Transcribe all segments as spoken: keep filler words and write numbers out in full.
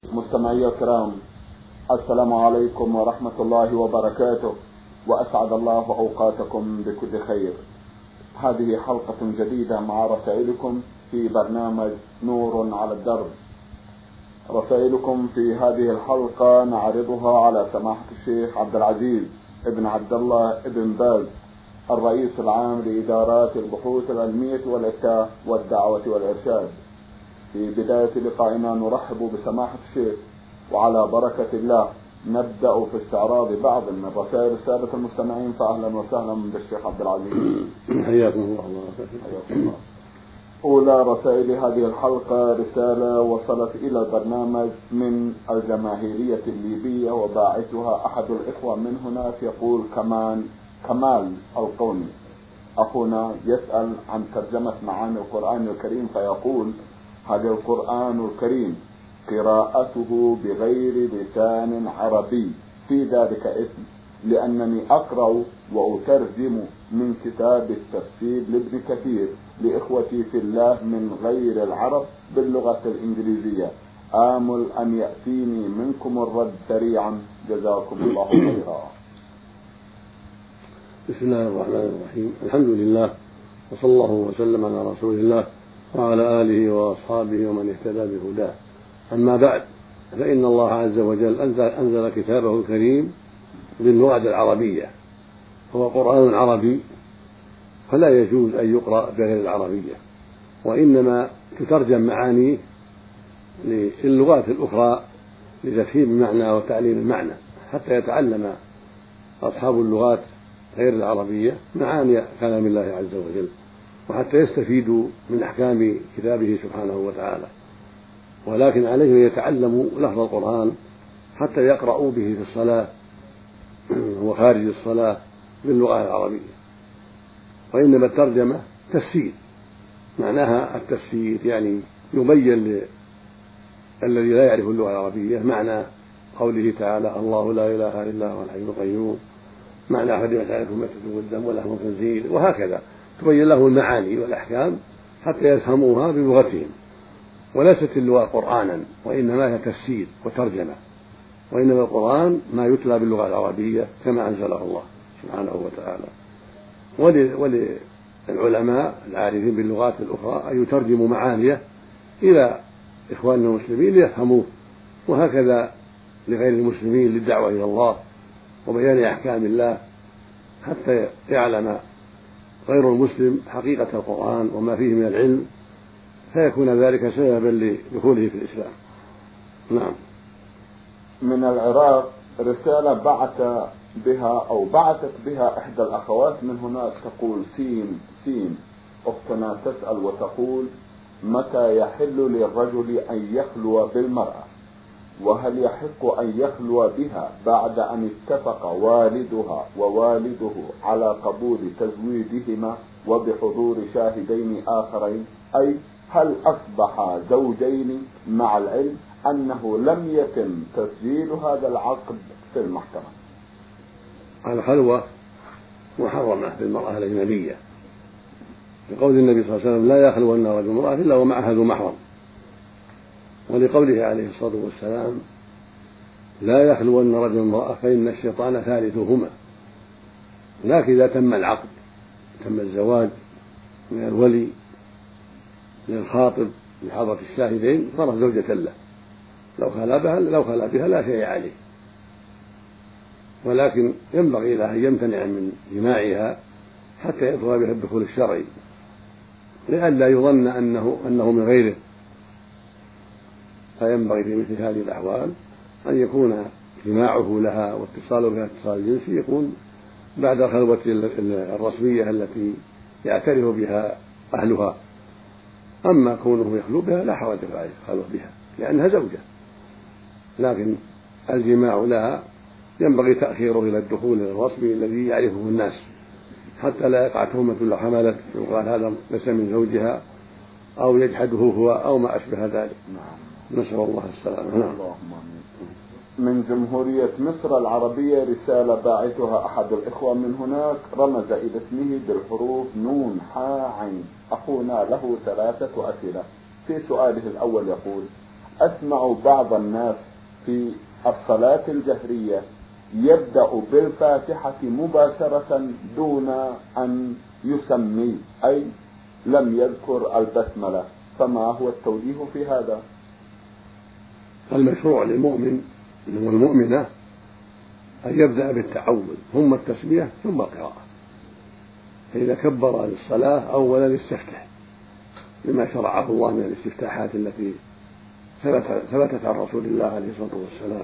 مستمعي الكرام، السلام عليكم ورحمة الله وبركاته، وأسعد الله أوقاتكم بكل خير. هذه حلقة جديدة مع رسائلكم في برنامج نور على الدرب. رسائلكم في هذه الحلقة نعرضها على سماحة الشيخ عبد العزيز ابن عبد الله ابن باز، الرئيس العام لإدارات البحوث العلمية والإفتاء والدعوة والإرشاد. في بداية لقائنا نرحب بسماحة الشيخ، وعلى بركة الله نبدأ في استعراض بعض من رسائل السادة المستمعين. فأهلا وسهلا بالشيخ عبد العزيز. حياكم الله. حياكم الله. أولى رسائل هذه الحلقة رسالة وصلت إلى البرنامج من الجماهيرية الليبية، وباعثها أحد الإخوة من هناك، يقول كمان كمال القوني. أخونا يسأل عن ترجمة معاني القرآن الكريم، فيقول: هل القرآن الكريم قراءته بغير لسان عربي في ذلك إثم؟ لأنني أقرأ وأترجم من كتاب التفسير لابن كثير لإخوتي في الله من غير العرب باللغة الإنجليزية، آمل أن يأتيني منكم الرد سريعا، جزاكم الله خيرا. بسم الله الرحمن الرحيم، الحمد لله، وصلى الله وسلم على رسول الله وعلى آله وأصحابه ومن اهتدى بهداه. أما بعد، فإن الله عز وجل أنزل كتابه الكريم باللغة العربية، هو قرآن عربي، فلا يجوز أن يقرأ بغير العربية، وإنما تترجم معانيه للغات الأخرى لتفهيم المعنى وتعليم المعنى، حتى يتعلم أصحاب اللغات غير العربية معاني كلام الله عز وجل، وحتى يستفيدوا من أحكام كتابه سبحانه وتعالى. ولكن عليهم أن يتعلموا لفظ القرآن حتى يقرأوا به في الصلاة وخارج الصلاة باللغة العربية. وإنما الترجمة تفسير، معناها التفسير، يعني يبين الذي لا يعرف اللغة العربية معنى قوله تعالى: الله لا إله إلا هو الحي القيوم، معنى حرمت عليكم الميتة والدم ولحم الخنزير، وهكذا تبين له المعاني والأحكام حتى يفهموها بلغتهم. وليست اللغة قرآنا، وإنما هي تفسير وترجمة، وإنما القرآن ما يتلى باللغة العربية كما أنزله الله سبحانه وتعالى. وللعلماء العارفين باللغات الأخرى أن يترجموا معانيه إلى إخواننا المسلمين ليفهموه، وهكذا لغير المسلمين للدعوة إلى الله وبيان أحكام الله، حتى يعلم غير المسلم حقيقة القرآن وما فيه من العلم، فيكون ذلك سببا لدخوله في الإسلام. نعم. من العراق رسالة بعث بها أو بعثت بها إحدى الأخوات من هناك، تقول: سين سين أختنا تسأل وتقول: متى يحل للرجل أن يخلو بالمرأة؟ وهل يحق أن يخلو بها بعد أن اتفق والدها ووالده على قبول تزويجهما وبحضور شاهدين آخرين؟ أي هل أصبحا زوجين مع العلم أنه لم يتم تسجيل هذا العقد في المحكمة؟ الخلوة محرمة بالمرأة الأجنبية، لقول النبي صلى الله عليه وسلم: لا يخلون رجل امرأة إلا ومعها ذو محرم، ولقوله عليه الصلاة والسلام: لا يخلون رجل امرأة فإن الشيطان ثالثهما. لكن إذا تم العقد، تم الزواج من الولي من الخاطب بحضرة الشاهدين، صارت زوجة له، لو خلا بها لو خلا بها لا شيء عليه. ولكن ينبغي له أن يمتنع من جماعها حتى يدخل بها الدخول الشرعي، لئلا يظن أنه أنه من غيره. فينبغي في مثل هذه الأحوال أن يكون جماعه لها واتصاله بها اتصال جنسي يكون بعد الخلوة الرسمية التي يعترف بها أهلها. أما كونه يخلو بها لا حرج في الخلوة بها لأنها زوجة، لكن الجماع لها ينبغي تأخيره إلى الدخول الرسمي الذي يعرفه الناس، حتى لا يقع تهمة لو حملت يقال هذا ليس من زوجها أو يجحده هو أو ما أشبه ذلك. نسأل الله السلامة. اللهم آمين. من جمهورية مصر العربية رسالة باعثها أحد الإخوة من هناك، رمز إلى اسمه بالحروف نون حاء عين. أخونا له ثلاثة أسئلة. في سؤاله الأول يقول: أسمع بعض الناس في الصلاة الجهرية يبدأ بالفاتحة مباشرة دون أن يسمي، أي لم يذكر البسملة، فما هو التوجيه في هذا؟ المشروع للمؤمن والمؤمنة أن يبدأ بالتعوذ ثم التسمية ثم القراءة، فإذا كبر للصلاة أولا يستفتح بما شرعه الله من الاستفتاحات التي ثبتت عن رسول الله عليه الصلاة والسلام،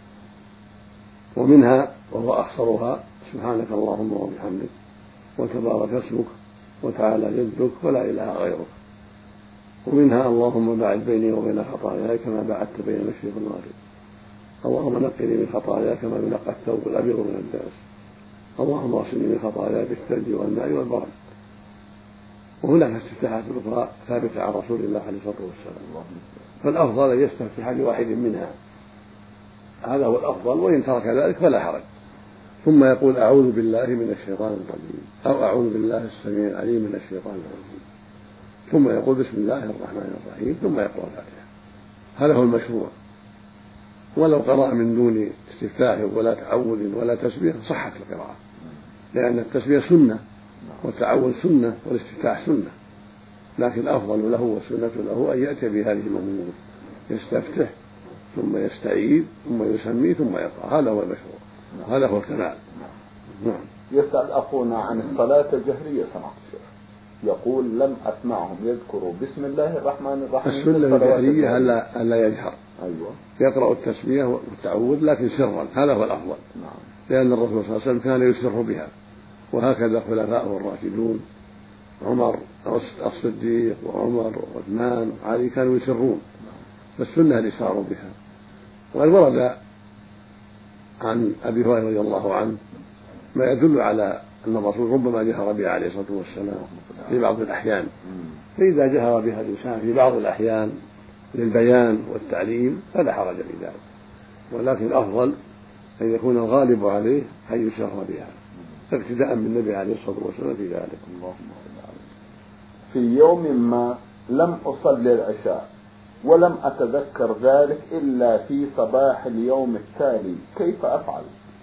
ومنها وهو أخصرها سبحانك اللهم وبحمدك وتبارك اسمك وتعالى جدك ولا إله غيرك، ومنها اللهم باعد بيني وبين خطاياي كما باعدت بين المشرق والمغرب، اللهم نقني من خطاياي كما ينقى الثوب الأبيض من الدنس، اللهم اغسلني من خطاياي بالثلج والماء والبرد. وهناك استفتاحات أخرى ثابتة عن رسول الله عليه الصلاة والسلام، فالأفضل أن يستفتح بواحد منها، هذا هو الأفضل، وإن ترك ذلك فلا حرج، ثم يقول أعوذ بالله من الشيطان الرجيم أو أعوذ بالله السميع العليم من الشيطان الرجيم، ثم يقول بسم الله الرحمن الرحيم ثم يقرأ الفاتحة. هذا هو المشروع. ولو قرأ من دون استفتاح ولا تعوذ ولا تسبيح صحت القراءة، لأن التسبيح سنة والتعوذ سنة والاستفتاح سنة، لكن الأفضل له والسنة له أن يأتي بهذه الأمور، يستفتح ثم يستعيذ ثم يسمي ثم يقرأ، هذا هو المشروع، هذا هو الكمال. نعم. يسأل أخونا عن الصلاة الجهرية سماحة الشيخ، يقول لم أسمعهم يذكروا بسم الله الرحمن الرحيم. السنة الجهرية ألا ألا يجهر، أيوة، يقرأ التسمية والتعوذ لكن سرا، هذا هو الأفضل. نعم. لأن الرسول صلى الله عليه وسلم كان يسر بها، وهكذا خلفاءه الراشدون عمر الصديق وعمر وعثمان وعلي كانوا يسرون، فالسنة الإسرار بها. وقد ورد عن أبي هريرة رضي الله عنه ما يدل على أن الرسول ربما جهر بها عليه الصلاة والسلام في بعض الأحيان، فإذا جهر بها الإنسان في بعض الأحيان للبيان والتعليم فلا حرج في ذلك، ولكن الأفضل أن يكون الغالب عليه أن يسر بها اقتداء بالنبي عليه الصلاة والسلام في ذلك. في يوم ما لم أصلي العشاء ولم أتذكر ذلك إلا في صباح اليوم التالي، كيف أفعل؟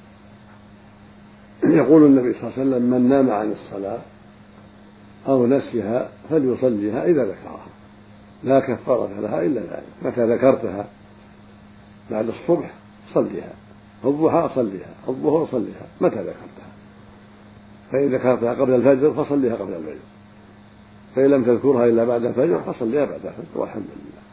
يقول النبي صلى الله عليه وسلم من نام عن الصلاة أو نسيها فليصليها إذا ذكرها، لا كفارة لها إلا ذلك. متى ذكرتها بعد الصبح صليها، الضحى صليها، الظهر صليها متى ذكرتها، فإن ذكرتها قبل الفجر فصليها قبل الفجر، فإن لم تذكرها إلا بعد الفجر فصليها بعد الفجر، والحمد لله.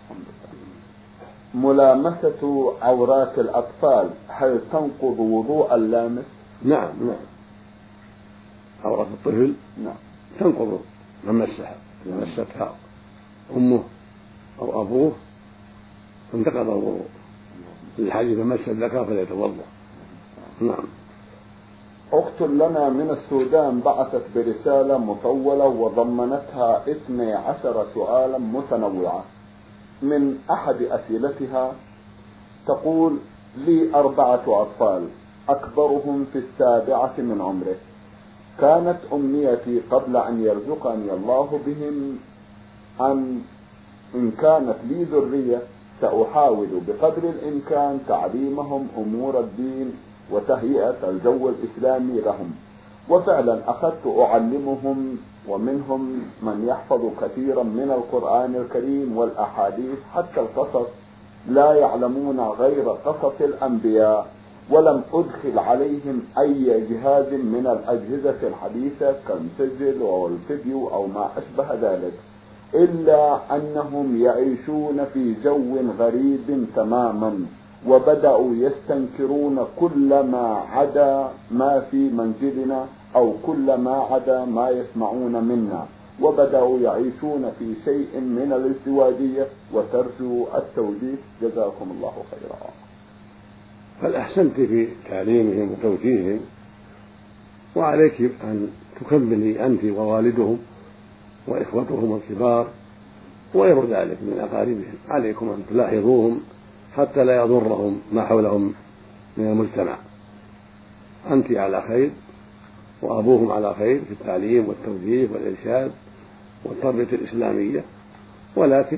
ملامسة عورات الأطفال هل تنقض وضوء اللامس؟ نعم نعم، عورات الطفل نعم تنقض من مسها، إذا مستها أمه أو أبوه انتقض الوضوء، الحديث من مس الذكر فليتوضأ. نعم. أخت لنا من السودان بعثت برسالة مطولة وضمنتها اثني عشر سؤالا متنوعة. من أحد أسئلتها تقول: لي أربعة أطفال أكبرهم في السابعة من عمره، كانت أمنيتي قبل أن يرزقني الله بهم أن إن كانت لي ذرية سأحاول بقدر الإمكان تعليمهم أمور الدين وتهيئة الجو الإسلامي لهم، وفعلا أخذت أعلمهم، ومنهم من يحفظ كثيرا من القرآن الكريم والأحاديث حتى القصص، لا يعلمون غير قصص الأنبياء، ولم أدخل عليهم أي جهاز من الأجهزة الحديثة كالمسجل أو الفيديو أو ما أشبه ذلك، إلا أنهم يعيشون في جو غريب تماما، وبدأوا يستنكرون كل ما عدا ما في منزلنا أو كل ما عدا ما يسمعون منا، وبدأوا يعيشون في شيء من الازدواجية، وترجو التوجيه جزاكم الله خيرا. فالأحسنت في تعليمهم وتوجيههم، وعليك أن تكملي أنت ووالدهم وإخوتهم الكبار وغير ذلك من أقاربهم، عليكم أن تلاحظوهم حتى لا يضرهم ما حولهم من المجتمع. أنت على خير وأبوهم على خير في التعليم والتوجيه والإرشاد والتربية الإسلامية، ولكن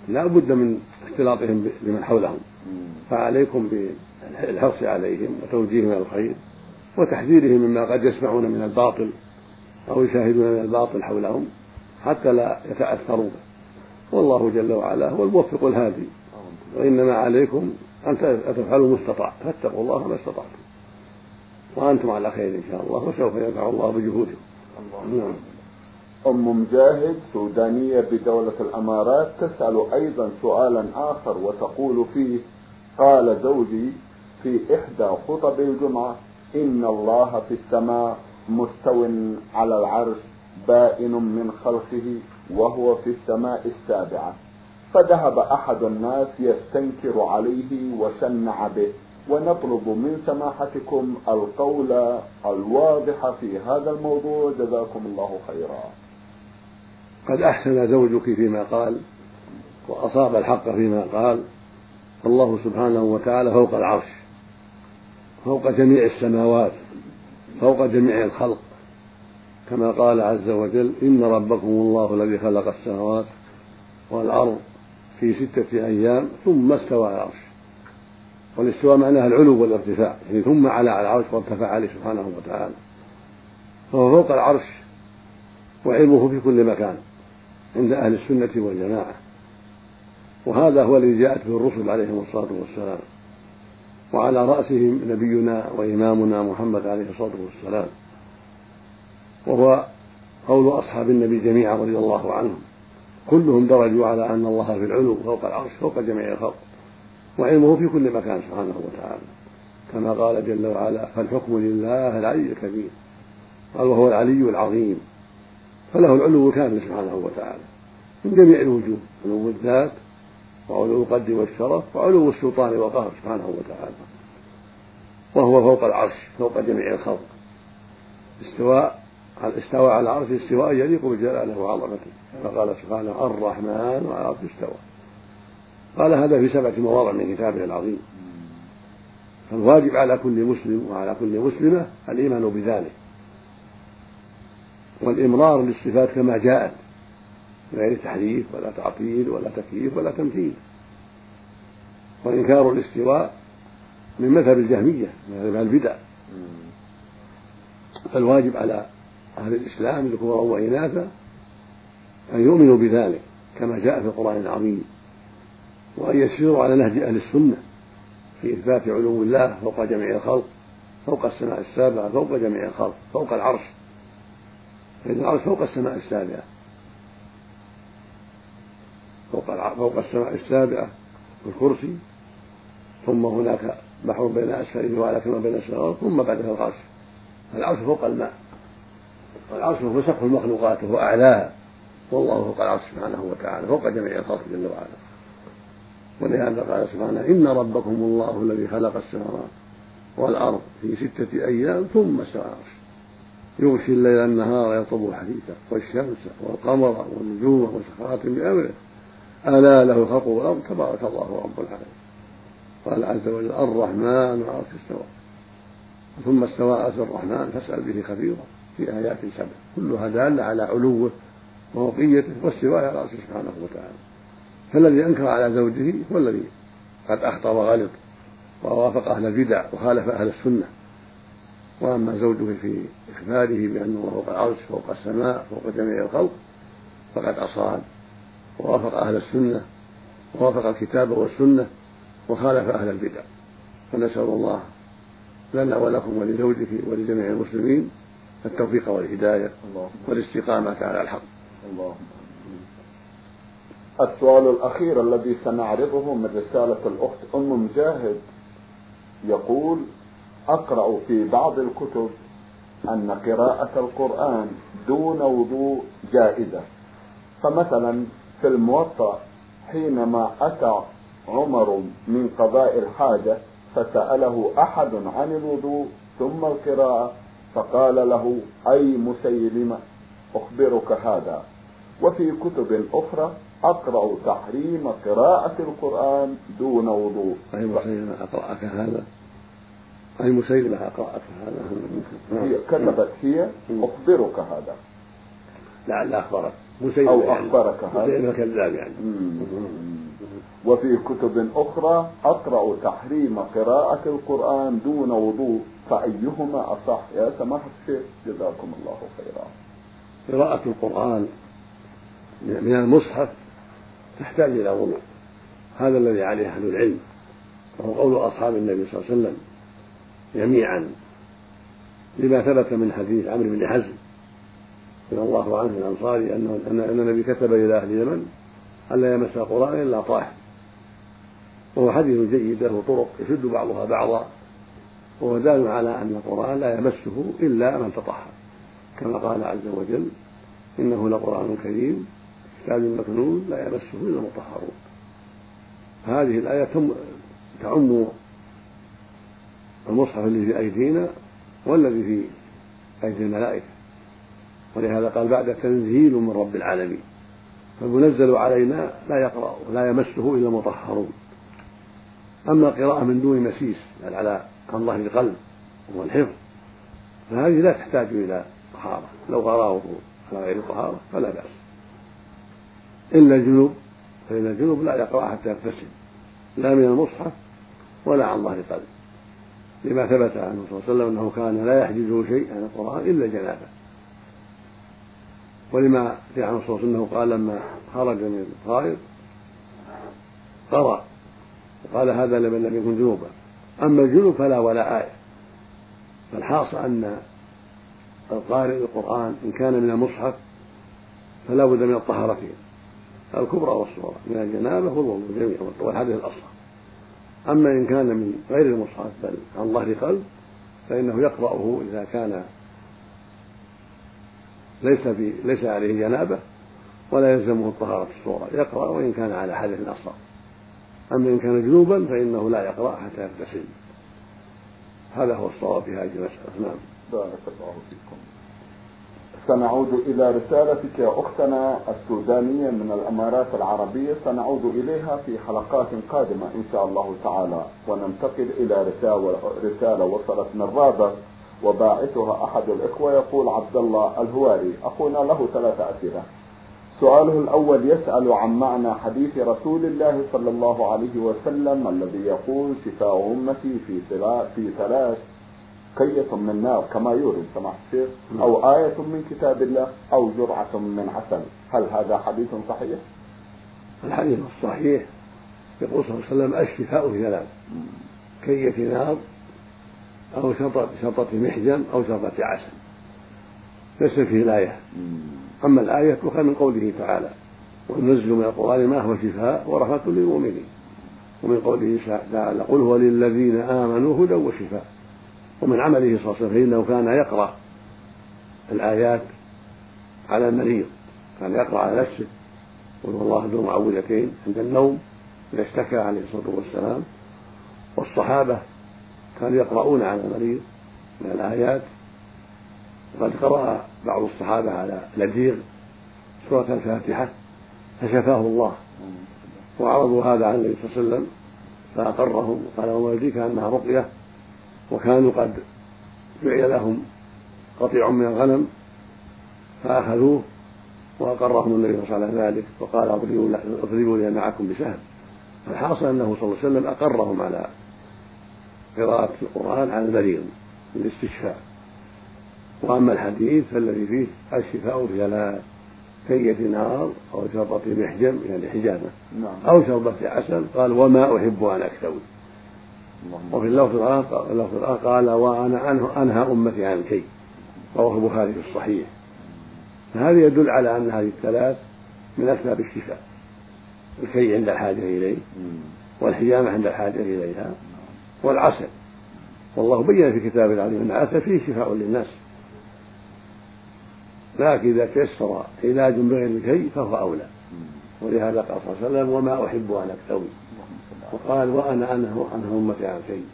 لا بد من اختلاطهم بمن حولهم، فعليكم بالحرص عليهم وتوجيههم إلى الخير وتحذيرهم مما قد يسمعون من الباطل أو يشاهدون من الباطل حولهم حتى لا يتأثروا به. والله جل وعلا هو الموفق الهادي، وإنما عليكم أن تفعلوا ما استطعتم، فاتقوا الله ما استطعتم وأنتم على خير إن شاء الله، وسوف ينفع الله بجهودكم. نعم. أم مجاهد سودانية بدولة الأمارات تسأل أيضا سؤالا آخر وتقول فيه: قال زوجي في إحدى خطب الجمعة: إن الله في السماء مستو على العرش بائن من خلقه وهو في السماء السابعة، فذهب أحد الناس يستنكر عليه وشنع به، ونطلب من سماحتكم القول الواضح في هذا الموضوع، جزاكم الله خيرا. قد أحسن زوجك فيما قال وأصاب الحق فيما قال. الله سبحانه وتعالى فوق العرش، فوق جميع السماوات، فوق جميع الخلق، كما قال عز وجل: إن ربكم الله الذي خلق السماوات والأرض في ستة أيام ثم استوى على العرش. والاستواء معناها العلو والارتفاع، يعني ثم على على العرش وارتفع عليه سبحانه وتعالى، فهو فوق العرش وعلمه في كل مكان عند أهل السنة والجماعة، وهذا هو الذي جاءت به الرسل عليهم الصلاة والسلام، وعلى رأسهم نبينا وإمامنا محمد عليه الصلاة والسلام، وهو قول أصحاب النبي جميعا رضي الله عنهم، كلهم درجوا على أن الله في العلو فوق العرش فوق جميع الخلق، وعلمه في كل مكان سبحانه وتعالى، كما قال جل وعلا: فالحكم لله العلي الكبير، قال: وهو العلي العظيم، فله العلو الكامل سبحانه وتعالى من جميع الوجوه، علو الذات وعلو القدر والشرف وعلو السلطان والقهر سبحانه وتعالى، وهو فوق العرش فوق جميع الخلق. استواء استوى على العرش استواء يليق بجلاله وعظمته، فقال سبحانه: الرحمن على العرش استوى. قال هذا في سبعة مواضع من كتابه العظيم. فالواجب على كل مسلم وعلى كل مسلمة الإيمان بذلك، والإمرار للصفات كما جاءت غير تحريف ولا تعطيل ولا تكييف ولا تمثيل. وإنكار الاستواء من مذهب الجهمية، مذهب البدع. فالواجب على أهل الإسلام ذكورا وإناثا أن يؤمنوا بذلك كما جاء في القرآن العظيم، وأن يسيروا على نهج أهل السنة في إثبات علو الله فوق جميع الخلق، فوق السماء السابعة، فوق جميع الخلق، فوق العرش، فإن العرش فوق السماء السابعة، فوق, فوق السماء السابعة والكرسي، ثم هناك بحر بين أسفله وعلى كما بين السماوات، ثم بعدها العرش. العرش فوق الماء، والعرش هو سقف المخلوقات وهو أعلاها، والله فوق العرش سبحانه وتعالى فوق جميع الخلق جل وعلا. ولهذا قال سبحانه: إن ربكم الله الذي خلق السماوات والأرض في ستة أيام ثم استوى على العرش يغشي الليل النهار يطلبه حثيثا والشمس والقمر والنجوم مسخرات بأمره ألا له الخلق والأرض تبارك الله رب العالمين. قال عز وجل: الرحمن على العرش استوى. ثم استوى على الرحمن فاسأل به خبيرا في آيات سبع كلها دالة على علوه وفوقيته واستواه على العرش سبحانه وتعالى. فالذي أنكر على زوجه هو الذي قد أخطأ وغلط ووافق أهل البدع وخالف أهل السنة. وأما زوجه في إخباره بأنه فوق العرش فوق السماء فوق جميع الخلق فقد أصاب ووافق أهل السنة ووافق الكتاب والسنة وخالف أهل البدع. فنسأل الله لنا ولكم ولزوجك ولجميع المسلمين التوفيق والهداية والاستقامة على الحق. الله. السؤال الأخير الذي سنعرضه من رسالة الأخت أم مجاهد يقول: أقرأ في بعض الكتب أن قراءة القرآن دون وضوء جائزة، فمثلا في الموطأ حينما أتى عمر من قضاء الحاجة فسأله أحد عن الوضوء ثم القراءة فقال له: أي مسيلمة أخبرك هذا. وفي كتب أخرى أقرأ تحريم قراءة القرآن دون وضوء. أي مسيلمة أقرأك هذا؟ أي مسيلمة أقرأك هذا؟ هي كتبت هي أخبرك هذا، لعل أخبرك أو أخبرك هذا مسيلمة كذاب يعني. وفي كتب أخرى أقرأ تحريم قراءة القرآن دون وضوء، فأيهما أصح؟ يا سماحة الشيخ جزاكم الله خيرا. قراءة القرآن من المصحف تحتاج إلى وضوء، هذا الذي عليه أهل العلم، وهو قول أصحاب النبي صلى الله عليه وسلم جميعا، لما ثبت من حديث عمرو بن حزم رضي الله عنه الأنصاري أن أن النبي كتب إلى أهل اليمن ألا يمس القرآن إلا طاهر، وهو حديث جيد له طرق يشد بعضها بعضا، وهو دال على أن القرآن لا يمسه إلا من تطهر، كما قال عز وجل إنه لقرآن كريم كتاب مكنون لا يمسه إلا المطهرون. هذه الآية تعم المصحف الذي في أيدينا والذي في أيدي الملائكة، ولهذا قال بعد تنزيل من رب العالمين، فالمنزل علينا لا يقرأ ولا يمسه إلا المطهرون. أما قراءة من دون مسيس بل على عن ظهر القلب والحفظ فهذه لا تحتاج إلى طهارة، لو قرأه على غير طهارة فلا بأس، إلا الجنوب، فإن الجنوب لا يقرأ حتى يغتسل لا من المصحف ولا عن ظهر قلب، لما ثبت عنه صلى الله عليه وسلم أنه كان لا يحجزه شيء عن القرآن إلا الجنابة، ولما في عنه صلى الله عليه وسلم أنه قال لما خرج من الغائط قرأ وقال هذا لمن لم يكن جنوبا، أما الجنوب فلا ولا آية. فالحاصل أن القارئ القرآن إن كان من المصحف فلا بد من الطهارتين الكبرى والصغرى، من الجنابة والوضوء جميعا والحدث الأصغر. أما إن كان من غير المصحف بل عن ظهر قلب فإنه يقرأه إذا كان ليس في ليس عليه جنابة ولا يلزمه الطهارة الصغرى، يقرأ وإن كان على حدث أصغر. أما إن كان جنوبا فإنه لا يقرأ حتى يغتسل. هذا هو الصواب في هذه المسألة. نعم. بارك الله فيكم. سنعود إلى رسالتك يا أختنا السودانية من الإمارات العربية، سنعود إليها في حلقات قادمة إن شاء الله تعالى، وننتقل إلى رسالة, رسالة وصلت من رابط وباعثها أحد الإخوة يقول عبد الله الهواري. أخونا له ثلاثة أسئلة. سؤاله الأول يسأل عن معنى حديث رسول الله صلى الله عليه وسلم الذي يقول شفاء أمتي في في ثلاث، كية من نار كما يورد سماحة الشيخ، أو آية من كتاب الله، أو جرعة من عسل. هل هذا حديث صحيح؟ الحديث الصحيح يقول صلى الله عليه وسلم الشفاء في ثلاث، كية نار أو شرطة شرطة محجم أو شرطة عسل، ليس فيه الآية. أما الآية تؤخذ من قوله تعالى وننزل من القرآن ما هو شفاء ورحمة للمؤمنين، ومن قوله تعالى قل هو للذين آمنوا هدى وشفاء. ومن عمله صلى الله عليه وسلم فإنه كان يقرأ الآيات على المريض، كان يقرأ على نفسه قل هو الله ذو معوذتين عند النوم إذا اشتكى عليه الصلاة والسلام، والصحابة كانوا يقرؤون على المريض من الآيات، وقد قرأ بعض الصحابة على لديغ سورة الفاتحة فشفاه الله، وعرضوا هذا عن النبي صلى الله عليه وسلم فأقرهم وقال وما يدريك أنها رقية، وكانوا قد جعل لهم قطيع من الغنم فأخذوه وأقرهم النبي صلى الله عليه وسلم ذلك وقال اضربوا لي معكم بسهم. فالحاصل أنه صلى الله عليه وسلم أقرهم على قراءة القرآن على المريض للاستشفاء. وأما الحديث فالذي فيه الشفاء في ثلاث، كية نار أو شربة محجم يعني حجامة أو شربة عسل، قال وما أحب أن أكتوي. وفي اللفظ الآخر قال وأنا أنهى أمتي عن الكي، رواه البخاري في الصحيح. فهذا يدل على أن هذه الثلاث من أسباب الشفاء، الكي عند الحاجة إليه، والحجامة عند الحاجة إليها، والعسل. والله بين في كتابه العظيم أن العسل فيه شفاء للناس، لكن إذا تيسر علاج بغير الكي فهو أولى. ولهذا قال صلى الله عليه وسلم وما أحب أن أكتوي، وقال وأنا أنهى أمتي عن الكي،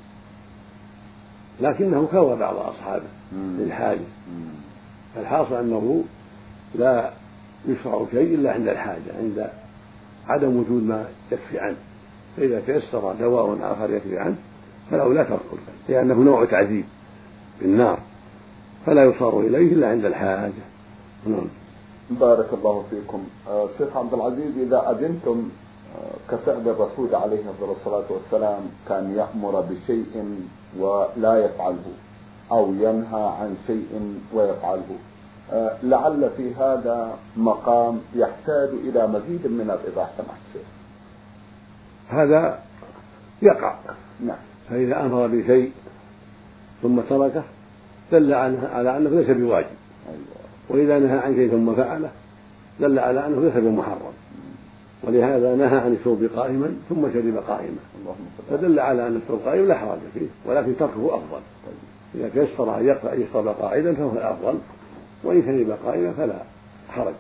لكنه كوى بعض أصحابه للحاجة. فالحاصل أنه لا يشرع الكي إلا عند الحاجة، عند عدم وجود ما يكفي عنه. فإذا تيسر دواء آخر يكفي عنه فالأولى ترك الكي، لأنه نوع تعذيب بالنار، فلا يصار إليه إلا عند الحاجة. نعم. بارك الله فيكم. آه شيخ عبد العزيز، إذا أذنتم، آه كفعل الرسول عليه الصلاة والسلام كان يأمر بشيء ولا يفعله، أو ينهى عن شيء ويفعله، آه لعل في هذا مقام يحتاج إلى مزيد من الإيضاح سماحة الشيخ. هذا يقع. نعم. فإذا أمر بشيء ثم تركه دل على أنه ليس بواجب. أيوة. وإذا نهى عن شيء ثم فعله دل على أنه ليس بمحرم. ولهذا نهى عن الشرب قائما ثم شرب قائما، فدل على أن الشرب قائما لا حرج فيه، ولكن تركه أفضل. إذا تيسر أن يشرب قائدا فهو الأفضل، وإن شرب قائما فلا حرج.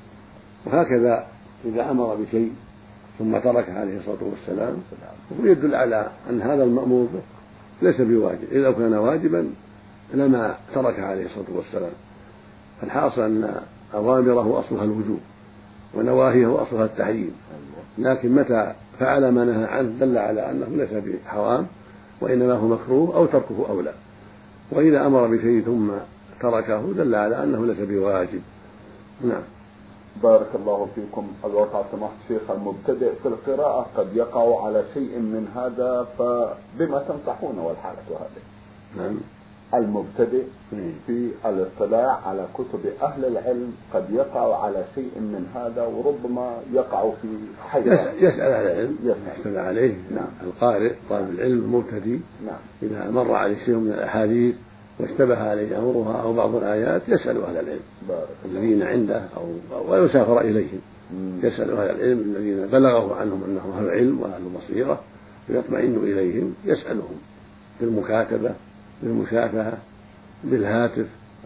وهكذا إذا أمر بشيء ثم تركه عليه الصلاة والسلام يدل على أن هذا المأمور به ليس بواجب. إذا كان واجبا لما ترك عليه الصلاة والسلام. فالحاصل أن أوامره أصلها الوجوب ونواهيه أصلها التحريم، لكن متى فعل ما نهى عنه دل على أنه ليس بحرام، وإنما هو مكروه أو تركه أولى. وإذا أمر بشيء ثم تركه دل على أنه ليس بواجب. نعم. بارك الله فيكم. الواقع سماحة الشيخ المبتدئ في القراءة قد يقع على شيء من هذا، فبما تنصحون والحالة هذه؟ نعم. المبتدئ في الاطلاع على كتب أهل العلم قد يقع على شيء من هذا، وربما يقع في حيرة. يسأل أهل العلم يحتمل عليه. نعم. القارئ طالب العلم المبتدئ. نعم. إذا مر عليه شيء من الأحاديث واشتبه عليه أمرها أو بعض الآيات يسأل أهل العلم الذين عنده أو ويسافر إليهم. يسأل أهل العلم الذين بلغه عنهم أنهم أهل علم وأهل بصيرة، ويطمئن إليهم يسألهم بالمكاتبة بالمشافهة بالهاتف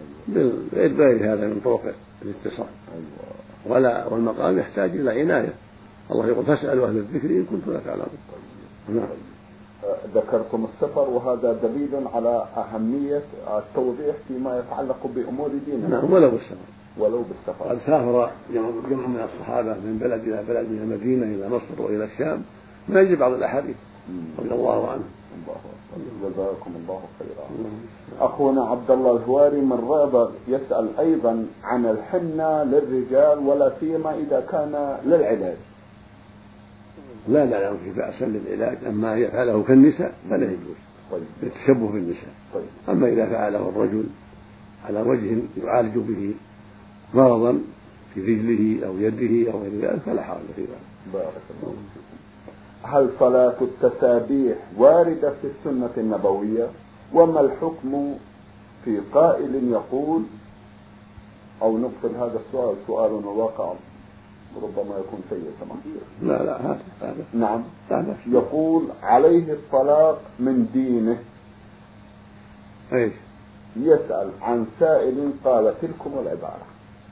بغير هذا من طرق الاتصال. ولا والمقام يحتاج إلى عناية. الله يقول فاسألوا أهل الذكر إن كنتم لا تعلمون. نعم. ذكرتم السفر، وهذا دليل على أهمية التوضيح فيما يتعلق بأمور ديننا. نعم. ولو بالسفر ولو بالسفر. قد سافر جمع من الصحابة من بلد إلى بلد، من المدينة إلى مصر وإلى الشام، ما يجب بعض الأحاديث رضي الله عنه. جزاكم الله خيرا. أخونا عبد الله الهواري من رابغ يسأل أيضا عن الحنة للرجال، ولا سيما إذا كان للعلاج. لا نعلم في بأس للعلاج، أما يفعله كالنساء فلا يجوز. طيب. للتشبه بالنساء. طيب. أما إذا فعله الرجل على وجه يعالج به مرضا في رجله أو يده أو غير ذلك فلا حرج في ذلك. بارك الله فيكم. هل صلاة التسابيح واردة في السنة النبوية؟ وما الحكم في قائل يقول، أو نقفل هذا السؤال، سؤال واقع ربما يكون سيء سماحة. لا لا هذا هذا. نعم. هذا. يقول عليه الطلاق من دينه. ايش؟ يسأل عن سائل قال تلكم العبارة.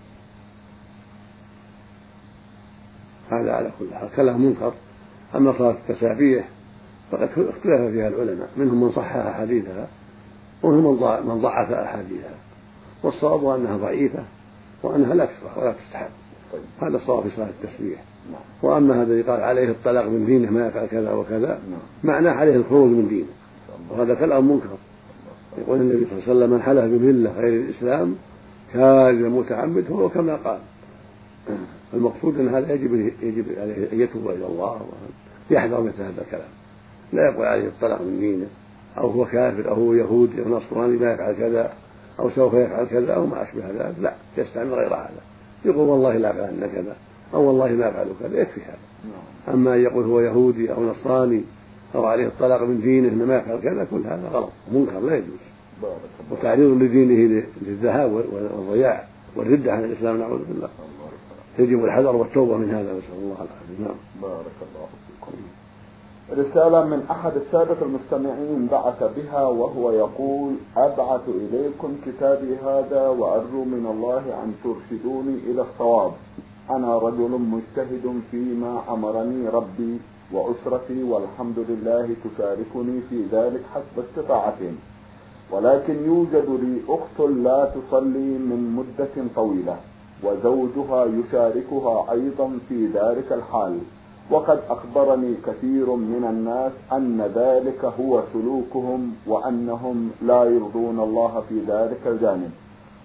هذا على كل حال كلام منكر. أما صلاة التسابيح فقد اختلف فيها العلماء، منهم من صحح أحاديثها ومنهم من ضعف أحاديثها، والصواب أنها ضعيفة وأنها لا تشرع ولا تستحب. طيب. هذا الصواب في صلاة التسبيح. نعم. وأما هذا يقال عليه الطلاق من دينه ما يفعل كذا وكذا، نعم. معناه عليه الخروج من دينه، وهذا كلام منكر. يقول النبي صلى الله عليه وسلم من حلف بملة غير الإسلام كاذب متعمد فهو كما قال. المقصود أن هذا يجب يجب عليه أن يتوب إلى الله ويحذر مثل هذا الكلام. لا يقول عليه الطلاق من دينه، أو هو كافر أو هو يهودي أو نصراني ما يفعل كذا أو سوف يفعل كذا أو ما أشبه ذلك، لا يستعمل غير هذا. يقول والله لا أفعل كذا أو والله ما أفعل كذا، يكفي هذا. أما يقول هو يهودي أو نصراني أو عليه الطلاق من دينه ما يفعل كذا، كل هذا غلط منكر لا يجوز، وتعريض لدينه للذهاب والضياع والردة عن الإسلام نعوذ بالله. يجب الحذر والتوبة من هذا، نسأل الله العافية. نعم. بارك الله فيكم. رسالة من أحد السادة المستمعين بعث بها وهو يقول: أبعث إليكم كتابي هذا وأرجو من الله أن ترشدوني إلى الصواب. أنا رجل مجتهد فيما أمرني ربي وأسرتي والحمد لله تشاركني في ذلك حسب استطاعتهم، ولكن يوجد لي أخت لا تصلي من مدة طويلة وزوجها يشاركها أيضا في ذلك الحال، وقد أخبرني كثير من الناس أن ذلك هو سلوكهم وأنهم لا يرضون الله في ذلك الجانب،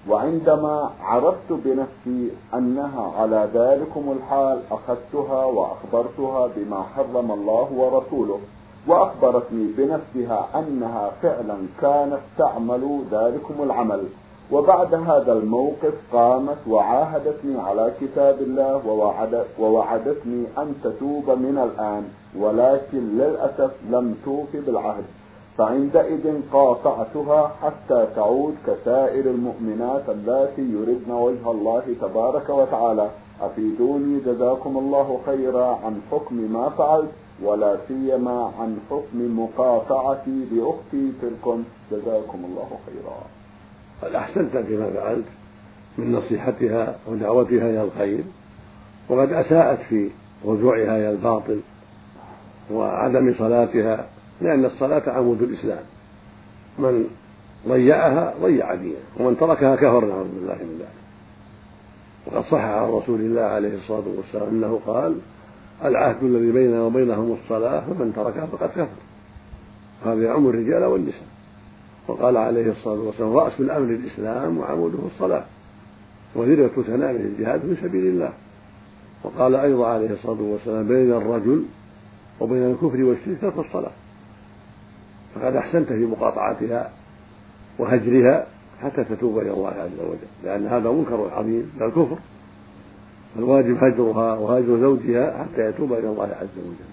وعندما عرفت بنفسي أنها على ذلكم الحال أخذتها وأخبرتها بما حرم الله ورسوله، وأخبرتني بنفسها أنها فعلا كانت تعمل ذلكم العمل. وبعد هذا الموقف قامت وعاهدتني على كتاب الله ووعد ووعدتني أن تتوب من الآن، ولكن للأسف لم توف بالعهد، فعندئذ قاطعتها حتى تعود كسائر المؤمنات اللاتي يردن وجه الله تبارك وتعالى. أفيدوني جزاكم الله خيرا عن حكم ما فعلت، ولا سيما عن حكم مقاطعتي لأختي تلكم، جزاكم الله خيرا. قد أحسنت فيما فعلت من نصيحتها ودعوتها إلى الخير، وقد أساءت في رجوعها إلى الباطل وعدم صلاتها، لأن الصلاة عمود الإسلام، من ضيعها ضيع دينه، ومن تركها كفر، نعوذ بالله من ذلك. وقد صح عن رسول الله عليه الصلاة والسلام أنه قال: العهد الذي بيننا وبينهم الصلاة، فمن تركها فقد كفر. هذا يعم الرجال والنساء. وقال عليه الصلاة والسلام: رأس الأمر الإسلام وعموده الصلاة، وذروة سنامه الجهاد في سبيل الله. وقال أيضا عليه الصلاة والسلام: بين الرجل وبين الكفر والشرك ترك الصلاة. فقد أحسنت في مقاطعتها وهجرها حتى تتوب إلى الله عز وجل، لأن هذا منكر عظيم من الكفر، فالواجب هجرها وهجر زوجها حتى يتوب إلى الله عز وجل.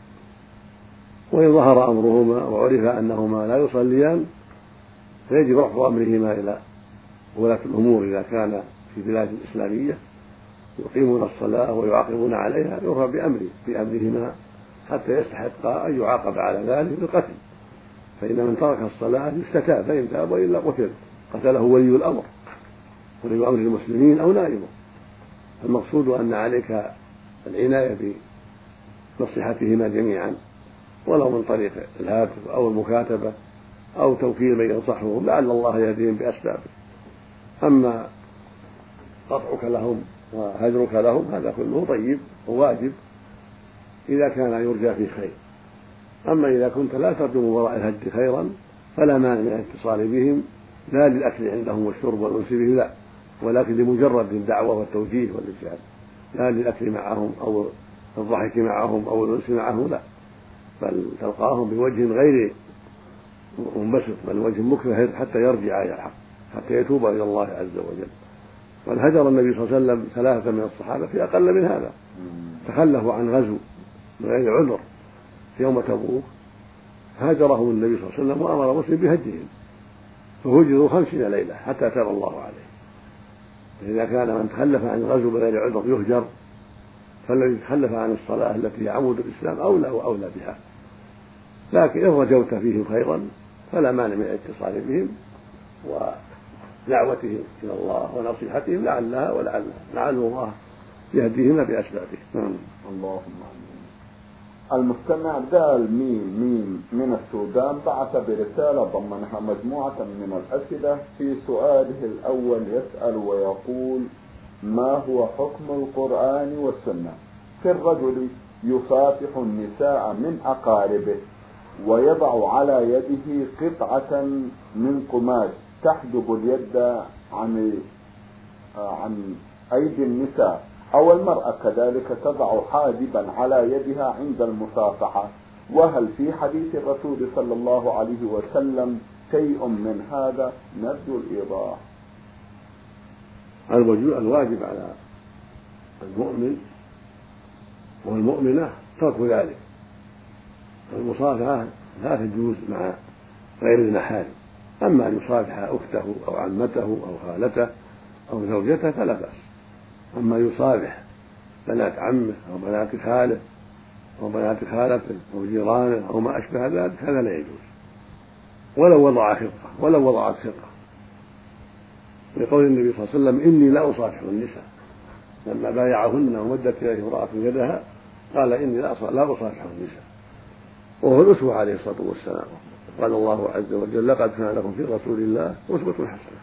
وإن ظهر أمرهما وعرف أنهما لا يصليان فيجب رفع أمرهما إلى ولاة الأمور، إذا كان في بلاد إسلامية يقيمون الصلاة ويعاقبون عليها، يرفع بأمره بأمرهما حتى يستحق أن يعاقب على ذلك بالقتل. فإن من ترك الصلاة يستتاب، فإن تاب وإلا قتل، قتله ولي الأمر، ولي أمر المسلمين أو نائبه. المقصود أن عليك العناية بنصيحتهما جميعا، ولو من طريق الهاتف أو المكاتبة أو توكيل من ينصحهم، لعل الله يهديهم بأسبابه. أما قطعك لهم وهجرك لهم هذا كله طيب وواجب إذا كان يرجى فيه خير. أما إذا كنت لا ترجو من وراء الهجر خيرا فلا مانع من الاتصال بهم، لا للأكل عندهم والشرب والأنس بهم، لا، ولكن لمجرد الدعوة والتوجيه والإرشاد، لا للأكل معهم أو الضحك معهم أو الأنس معهم، لا، بل تلقاهم بوجه غير منبسط، بل وجه مكره حتى يرجع إلى الحق، حتى يتوب إلى الله عز وجل. قد هجر النبي صلى الله عليه وسلم ثلاثة من الصحابة في أقل من هذا، تخلفوا عن غزو بغير عذر في يوم تبوك، هاجرهم النبي صلى الله عليه وسلم وأمر مسلم بهجهم، فهجروا خمسين ليلة حتى تاب الله عليه. إذا كان من تخلف عن الغزو بغير عذر يهجر، فالذي تخلف عن الصلاة التي هي عمود الإسلام أولى وأولى بها. لكن إن رجوت فيهم خيرا فلا مانع من الاتصال بهم ودعوتهم إلى الله ونصيحتهم، لعلها ولعل لعل الله يهديهما بأسبابه. نعم. اللهم آمين. المستمع دال ميم ميم من السودان بعث برسالة ضمنها مجموعة من الأسئلة. في سؤاله الأول يسأل ويقول: ما هو حكم القرآن والسنة في الرجل يصافح النساء من أقاربه ويضع على يده قطعة من قماش تحجب اليد عن عن أيدي النساء، أو المرأة كذلك تضع حاجبا على يدها عند المصافحة، وهل في حديث الرسول صلى الله عليه وسلم شيء من هذا؟ نرجو الإيضاح. الواجب على المؤمن والمؤمنة ترك ذلك. المصافحة لا تجوز مع غير المحارم، أما أن يصافح أخته أو عمته أو خالته أو زوجته فلا بأس. أما يصافح بنات عمه أو بنات خاله أو بنات خالته أو جيرانه أو ما أشبه ذلك هذا لا يجوز، ولو وضع خطة ولو وضعت خطة، لقول النبي صلى الله عليه وسلم: إني لا أصافح النساء، لما بايعهن ومدت إليه امرأة يدها قال: إني لا أصافح النساء، وهو الأسوة عليه الصلاة والسلام. قال الله عز وجل: لقد كان لكم في رسول الله أسوة حسنة.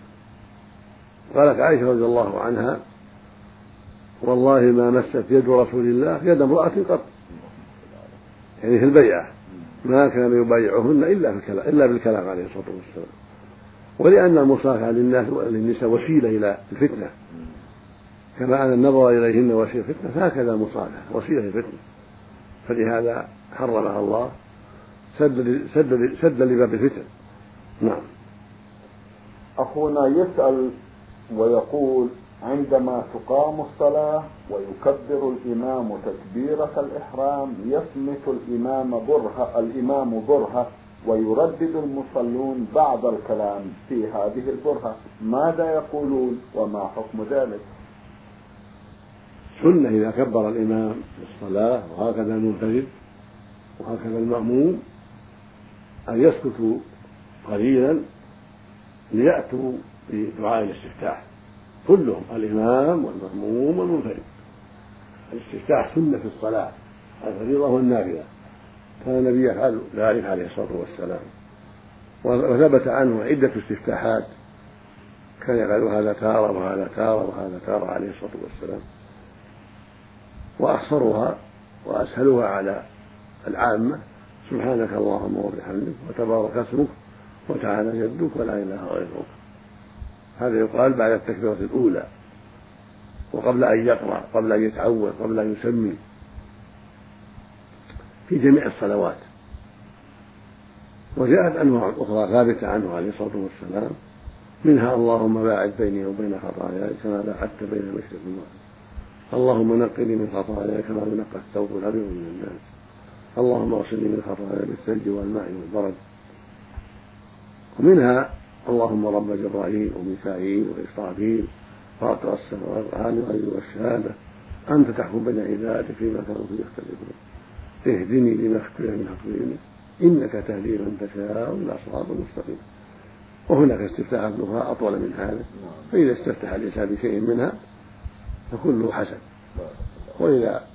قالت عائشة رضي الله عنها: والله ما مست يد رسول الله يد امرأة قط، يعني في البيعة ما كان يبايعهن إلا بالكلام عليه الصلاة والسلام. ولأن المصافحة للناس للنساء وسيلة إلى الفتنة، كما أن النظر إليهن وسيلة فتنة فهكذا المصافحة وسيلة الفتنة، فلهذا حرمها الله سد سد سد لباب الفتن. نعم. أخونا يسأل ويقول: عندما تقام الصلاة ويكبر الإمام تكبيرة الإحرام يصمت الإمام برهة الإمام برهة ويردد المصلون بعض الكلام في هذه البرهة، ماذا يقولون وما حكم ذلك؟ سنة إذا كبر الإمام في الصلاة وهكذا المنفرد وهكذا المأموم أن يسكتوا قليلا ليأتوا بدعاء الاستفتاح كلهم، الإمام والمأموم والمنفرد. الاستفتاح سنة في الصلاة الفريضة والنافلة، كان النبي يفعل ذلك عليه الصلاة والسلام، وثبت عنه عدة استفتاحات كان يفعل هذا تارة وهذا تارة وهذا تارة عليه الصلاة والسلام. وأخصرها وأسهلها على العامة: سبحانك اللهم وبحمدك وتبارك اسمك وتعالى جدك ولا إله غيرك. هذا يقال بعد التكبيرة الأولى وقبل أن يقرأ، قبل أن يتعوذ، قبل أن يسمي، في جميع الصلوات. وجاءت أنواع أخرى ثابتة عنه عليه الصلاة والسلام، منها: اللهم باعد بيني وبين خطاياي كما باعدت بين المشرق والمغرب، اللهم نقني من خطاياي كما ينقى الثوب الأبيض من الناس، اللهم اغسلني من خطاياي بالثلج والماء والبرد. ومنها: اللهم رب جبرائيل وميكائيل وإسرافيل فاطر السماوات والعالم الغيب والشهادة أنت تحكم بين عبادك فيما كانوا فيه يختلفون اهدني لما اختلف من حكمك إنك تهدي من تشاء إلى صراط مستقيم. وهناك استفتاحات أخرى أطول من هذا، فإذا استفتح الإنسان بشيء منها فكله حسن، وإذا